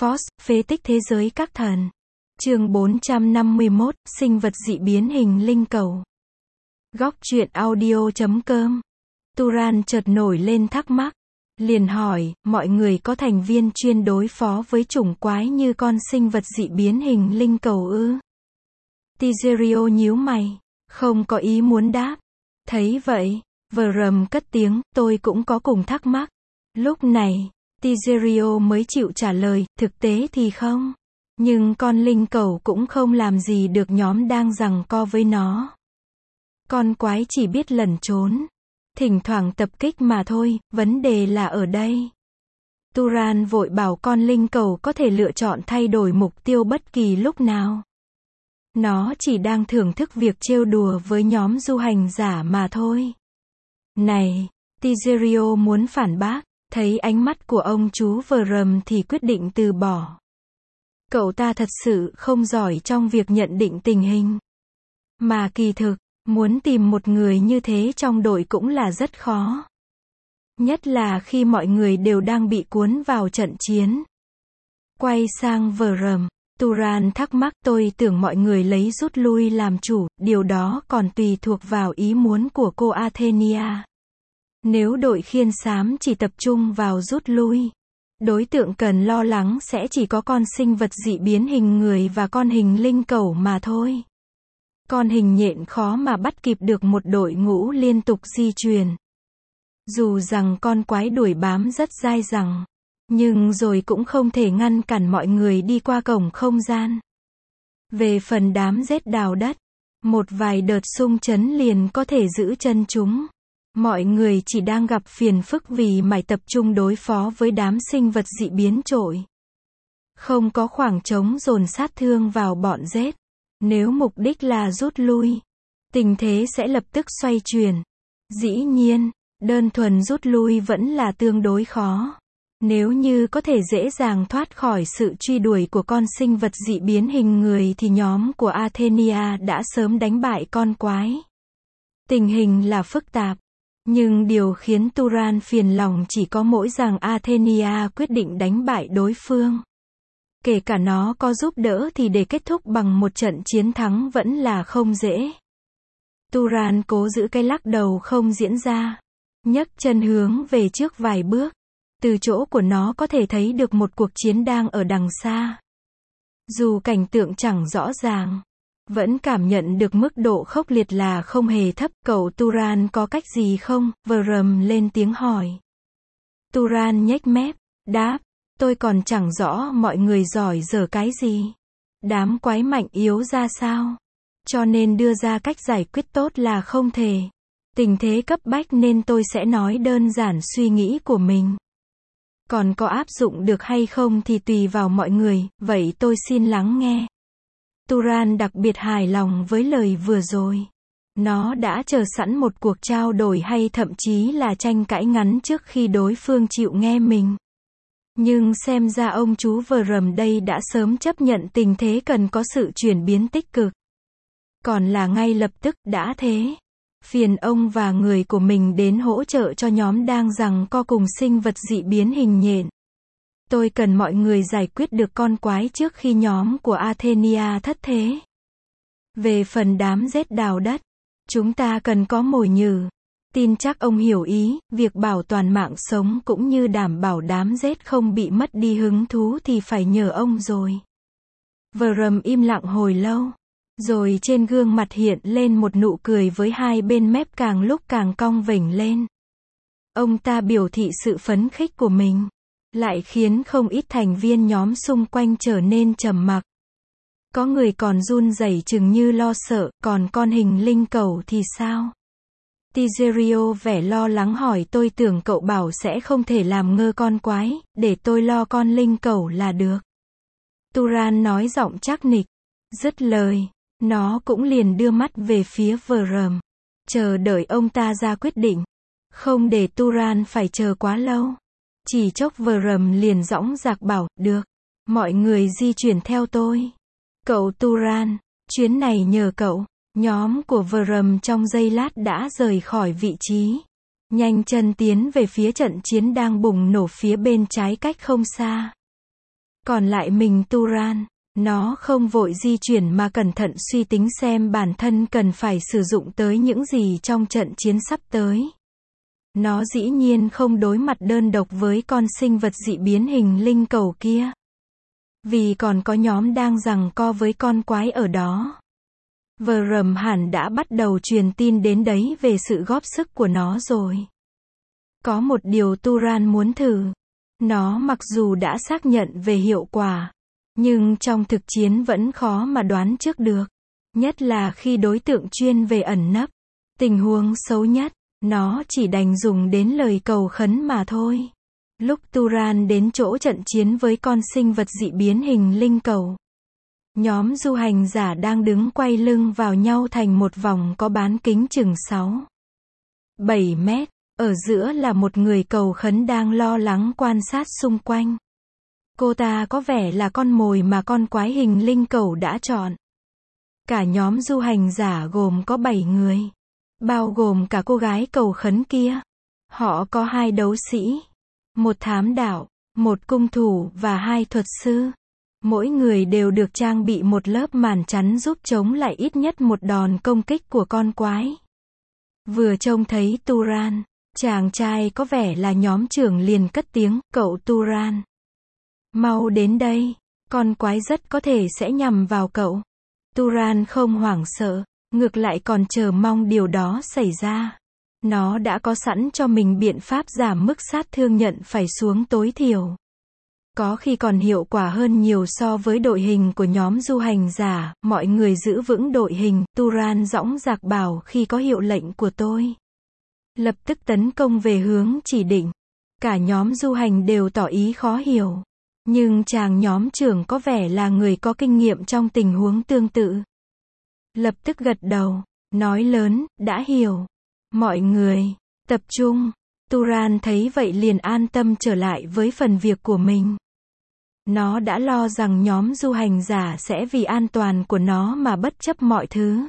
Force, phế tích thế giới các thần. Chương 451, sinh vật dị biến hình linh cầu. Góc truyện audio.com. Turan chợt nổi lên thắc mắc. Liền hỏi, mọi người có thành viên chuyên đối phó với chủng quái như con sinh vật dị biến hình linh cầu ư? Tigerio nhíu mày, không có ý muốn đáp. Thấy vậy, Vrem cất tiếng, tôi cũng có cùng thắc mắc. Lúc này, Tigerio mới chịu trả lời, thực tế thì không. Nhưng con linh cầu cũng không làm gì được nhóm đang giằng co với nó. Con quái chỉ biết lẩn trốn, thỉnh thoảng tập kích mà thôi, vấn đề là ở đây. Turan vội bảo con linh cầu có thể lựa chọn thay đổi mục tiêu bất kỳ lúc nào. Nó chỉ đang thưởng thức việc trêu đùa với nhóm du hành giả mà thôi. Này, Tigerio muốn phản bác, thấy ánh mắt của ông chú Vrem thì quyết định từ bỏ. Cậu ta thật sự không giỏi trong việc nhận định tình hình. Mà kỳ thực, muốn tìm một người như thế trong đội cũng là rất khó. Nhất là khi mọi người đều đang bị cuốn vào trận chiến. Quay sang Vrem, Turan thắc mắc, tôi tưởng mọi người lấy rút lui làm chủ, điều đó còn tùy thuộc vào ý muốn của cô Athenia. Nếu đội khiên xám chỉ tập trung vào rút lui, đối tượng cần lo lắng sẽ chỉ có con sinh vật dị biến hình người và con hình linh cẩu mà thôi. Con hình nhện khó mà bắt kịp được một đội ngũ liên tục di chuyển. Dù rằng con quái đuổi bám rất dai dẳng, nhưng rồi cũng không thể ngăn cản mọi người đi qua cổng không gian. Về phần đám rết đào đất, một vài đợt xung chấn liền có thể giữ chân chúng. Mọi người chỉ đang gặp phiền phức vì phải tập trung đối phó với đám sinh vật dị biến trội. Không có khoảng trống dồn sát thương vào bọn rết. Nếu mục đích là rút lui, tình thế sẽ lập tức xoay chuyển. Dĩ nhiên, đơn thuần rút lui vẫn là tương đối khó. Nếu như có thể dễ dàng thoát khỏi sự truy đuổi của con sinh vật dị biến hình người thì nhóm của Athenia đã sớm đánh bại con quái. Tình hình là phức tạp. Nhưng điều khiến Turan phiền lòng chỉ có mỗi rằng Athenia quyết định đánh bại đối phương. Kể cả nó có giúp đỡ thì để kết thúc bằng một trận chiến thắng vẫn là không dễ. Turan cố giữ cái lắc đầu không diễn ra. Nhấc chân hướng về trước vài bước. Từ chỗ của nó có thể thấy được một cuộc chiến đang ở đằng xa. Dù cảnh tượng chẳng rõ ràng, vẫn cảm nhận được mức độ khốc liệt là không hề thấp. Cậu Turan có cách gì không? Vrem lên tiếng hỏi. Turan nhếch mép, đáp, tôi còn chẳng rõ mọi người giỏi dở cái gì. Đám quái mạnh yếu ra sao. Cho nên đưa ra cách giải quyết tốt là không thể. Tình thế cấp bách nên tôi sẽ nói đơn giản suy nghĩ của mình. Còn có áp dụng được hay không thì tùy vào mọi người, vậy tôi xin lắng nghe. Turan đặc biệt hài lòng với lời vừa rồi. Nó đã chờ sẵn một cuộc trao đổi hay thậm chí là tranh cãi ngắn trước khi đối phương chịu nghe mình. Nhưng xem ra ông chú Vrem đây đã sớm chấp nhận tình thế cần có sự chuyển biến tích cực. Còn là ngay lập tức, đã thế. Phiền ông và người của mình đến hỗ trợ cho nhóm đang giằng co cùng sinh vật dị biến hình nhện. Tôi cần mọi người giải quyết được con quái trước khi nhóm của Athenia thất thế. Về phần đám rết đào đất, chúng ta cần có mồi nhử. Tin chắc ông hiểu ý, việc bảo toàn mạng sống cũng như đảm bảo đám rết không bị mất đi hứng thú thì phải nhờ ông rồi. Vrem im lặng hồi lâu. Rồi trên gương mặt hiện lên một nụ cười với hai bên mép càng lúc càng cong vểnh lên. Ông ta biểu thị sự phấn khích của mình. Lại khiến không ít thành viên nhóm xung quanh trở nên trầm mặc. Có người còn run rẩy chừng như lo sợ, còn con hình linh cầu thì sao? Tigerio vẻ lo lắng hỏi, tôi tưởng cậu bảo sẽ không thể làm ngơ con quái, để tôi lo con linh cầu là được. Turan nói giọng chắc nịch. Dứt lời, nó cũng liền đưa mắt về phía Vrem, chờ đợi ông ta ra quyết định. Không để Turan phải chờ quá lâu. Chỉ chốc Vrem liền dõng dạc bảo, được, mọi người di chuyển theo tôi. Cậu Turan, chuyến này nhờ cậu. Nhóm của Vrem trong giây lát đã rời khỏi vị trí. Nhanh chân tiến về phía trận chiến đang bùng nổ phía bên trái cách không xa. Còn lại mình Turan, nó không vội di chuyển mà cẩn thận suy tính xem bản thân cần phải sử dụng tới những gì trong trận chiến sắp tới. Nó dĩ nhiên không đối mặt đơn độc với con sinh vật dị biến hình linh cầu kia. Vì còn có nhóm đang giằng co với con quái ở đó. Vrm hẳn đã bắt đầu truyền tin đến đấy về sự góp sức của nó rồi. Có một điều Turan muốn thử. Nó mặc dù đã xác nhận về hiệu quả, nhưng trong thực chiến vẫn khó mà đoán trước được. Nhất là khi đối tượng chuyên về ẩn nấp. Tình huống xấu nhất, nó chỉ đành dùng đến lời cầu khấn mà thôi. Lúc Turan đến chỗ trận chiến với con sinh vật dị biến hình linh cầu, nhóm du hành giả đang đứng quay lưng vào nhau thành một vòng có bán kính chừng 6-7 mét. Ở giữa là một người cầu khấn đang lo lắng quan sát xung quanh. Cô ta có vẻ là con mồi mà con quái hình linh cầu đã chọn. Cả nhóm du hành giả gồm có 7 người. Bao gồm cả cô gái cầu khấn kia. Họ có 2 đấu sĩ, 1 thám đạo, 1 cung thủ và 2 thuật sư. Mỗi người đều được trang bị một lớp màn chắn giúp chống lại ít nhất một đòn công kích của con quái. Vừa trông thấy Turan, chàng trai có vẻ là nhóm trưởng liền cất tiếng, cậu Turan. Mau đến đây, con quái rất có thể sẽ nhằm vào cậu. Turan không hoảng sợ, ngược lại còn chờ mong điều đó xảy ra. Nó đã có sẵn cho mình biện pháp giảm mức sát thương nhận phải xuống tối thiểu. Có khi còn hiệu quả hơn nhiều so với đội hình của nhóm du hành giả. Mọi người giữ vững đội hình, Turan dõng dạc bảo khi có hiệu lệnh của tôi. Lập tức tấn công về hướng chỉ định. Cả nhóm du hành đều tỏ ý khó hiểu. Nhưng chàng nhóm trưởng có vẻ là người có kinh nghiệm trong tình huống tương tự. Lập tức gật đầu, nói lớn, đã hiểu. Mọi người, tập trung. Turan thấy vậy liền an tâm trở lại với phần việc của mình. Nó đã lo rằng nhóm du hành giả sẽ vì an toàn của nó mà bất chấp mọi thứ.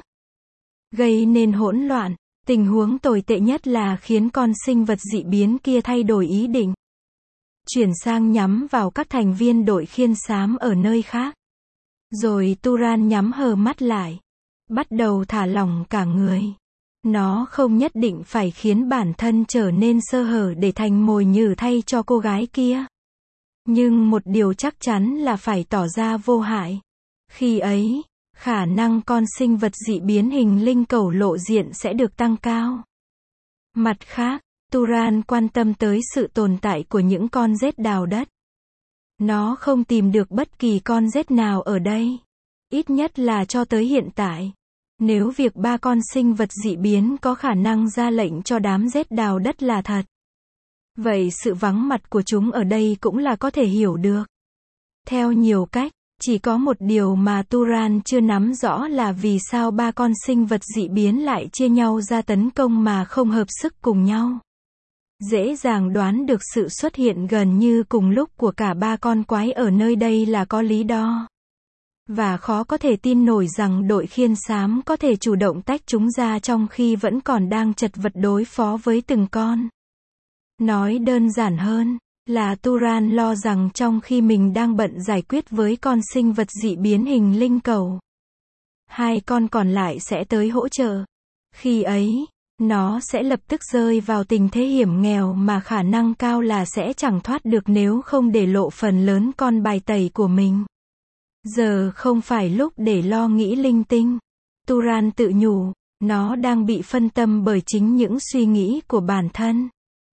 Gây nên hỗn loạn. Tình huống tồi tệ nhất là khiến con sinh vật dị biến kia thay đổi ý định. Chuyển sang nhắm vào các thành viên đội khiên xám ở nơi khác. Rồi Turan nhắm hờ mắt lại. Bắt đầu thả lỏng cả người. Nó không nhất định phải khiến bản thân trở nên sơ hở để thành mồi nhử thay cho cô gái kia. Nhưng một điều chắc chắn là phải tỏ ra vô hại. Khi ấy, khả năng con sinh vật dị biến hình linh cầu lộ diện sẽ được tăng cao. Mặt khác, Turan quan tâm tới sự tồn tại của những con rết đào đất. Nó không tìm được bất kỳ con rết nào ở đây. Ít nhất là cho tới hiện tại. Nếu việc 3 con sinh vật dị biến có khả năng ra lệnh cho đám rết đào đất là thật, vậy sự vắng mặt của chúng ở đây cũng là có thể hiểu được. Theo nhiều cách, chỉ có một điều mà Turan chưa nắm rõ là vì sao 3 con sinh vật dị biến lại chia nhau ra tấn công mà không hợp sức cùng nhau. Dễ dàng đoán được sự xuất hiện gần như cùng lúc của cả 3 con quái ở nơi đây là có lý do. Và khó có thể tin nổi rằng đội khiên xám có thể chủ động tách chúng ra trong khi vẫn còn đang chật vật đối phó với từng con. Nói đơn giản hơn, là Turan lo rằng trong khi mình đang bận giải quyết với con sinh vật dị biến hình linh cầu, 2 con còn lại sẽ tới hỗ trợ. Khi ấy, nó sẽ lập tức rơi vào tình thế hiểm nghèo mà khả năng cao là sẽ chẳng thoát được nếu không để lộ phần lớn con bài tẩy của mình. Giờ không phải lúc để lo nghĩ linh tinh. Turan tự nhủ, nó đang bị phân tâm bởi chính những suy nghĩ của bản thân.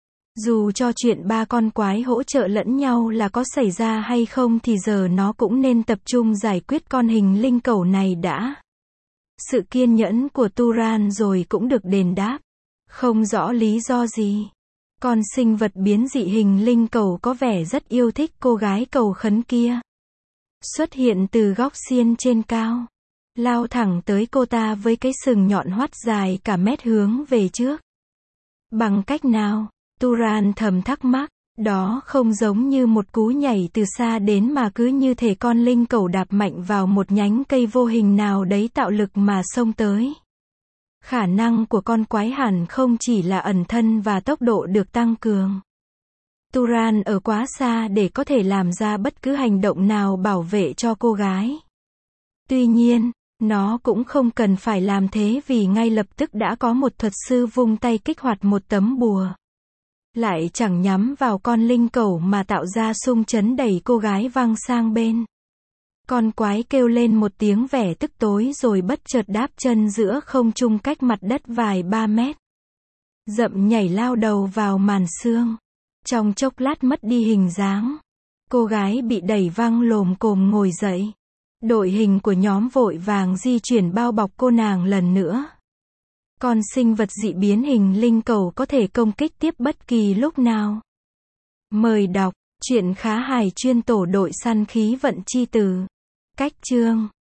Dù cho chuyện 3 con quái hỗ trợ lẫn nhau là có xảy ra hay không thì giờ nó cũng nên tập trung giải quyết con hình linh cầu này đã. Sự kiên nhẫn của Turan rồi cũng được đền đáp. Không rõ lý do gì. Con sinh vật biến dị hình linh cầu có vẻ rất yêu thích cô gái cầu khấn kia. Xuất hiện từ góc xiên trên cao. Lao thẳng tới cô ta với cái sừng nhọn hoắt dài cả mét hướng về trước. Bằng cách nào? Turan thầm thắc mắc. Đó không giống như một cú nhảy từ xa đến mà cứ như thể con linh cầu đạp mạnh vào một nhánh cây vô hình nào đấy tạo lực mà xông tới. Khả năng của con quái hẳn không chỉ là ẩn thân và tốc độ được tăng cường. Turan ở quá xa để có thể làm ra bất cứ hành động nào bảo vệ cho cô gái. Tuy nhiên, nó cũng không cần phải làm thế vì ngay lập tức đã có một thuật sư vung tay kích hoạt một tấm bùa. Lại chẳng nhắm vào con linh cẩu mà tạo ra xung chấn đẩy cô gái văng sang bên. Con quái kêu lên một tiếng vẻ tức tối rồi bất chợt đáp chân giữa không trung cách mặt đất vài 3 mét. Dậm nhảy lao đầu vào màn xương. Trong chốc lát mất đi hình dáng. Cô gái bị đẩy văng lồm cồm ngồi dậy. Đội hình của nhóm vội vàng di chuyển bao bọc cô nàng lần nữa. Con sinh vật dị biến hình linh cẩu có thể công kích tiếp bất kỳ lúc nào. Mời đọc truyện khá hài chuyên tổ đội săn khí vận chi từ. Cách chương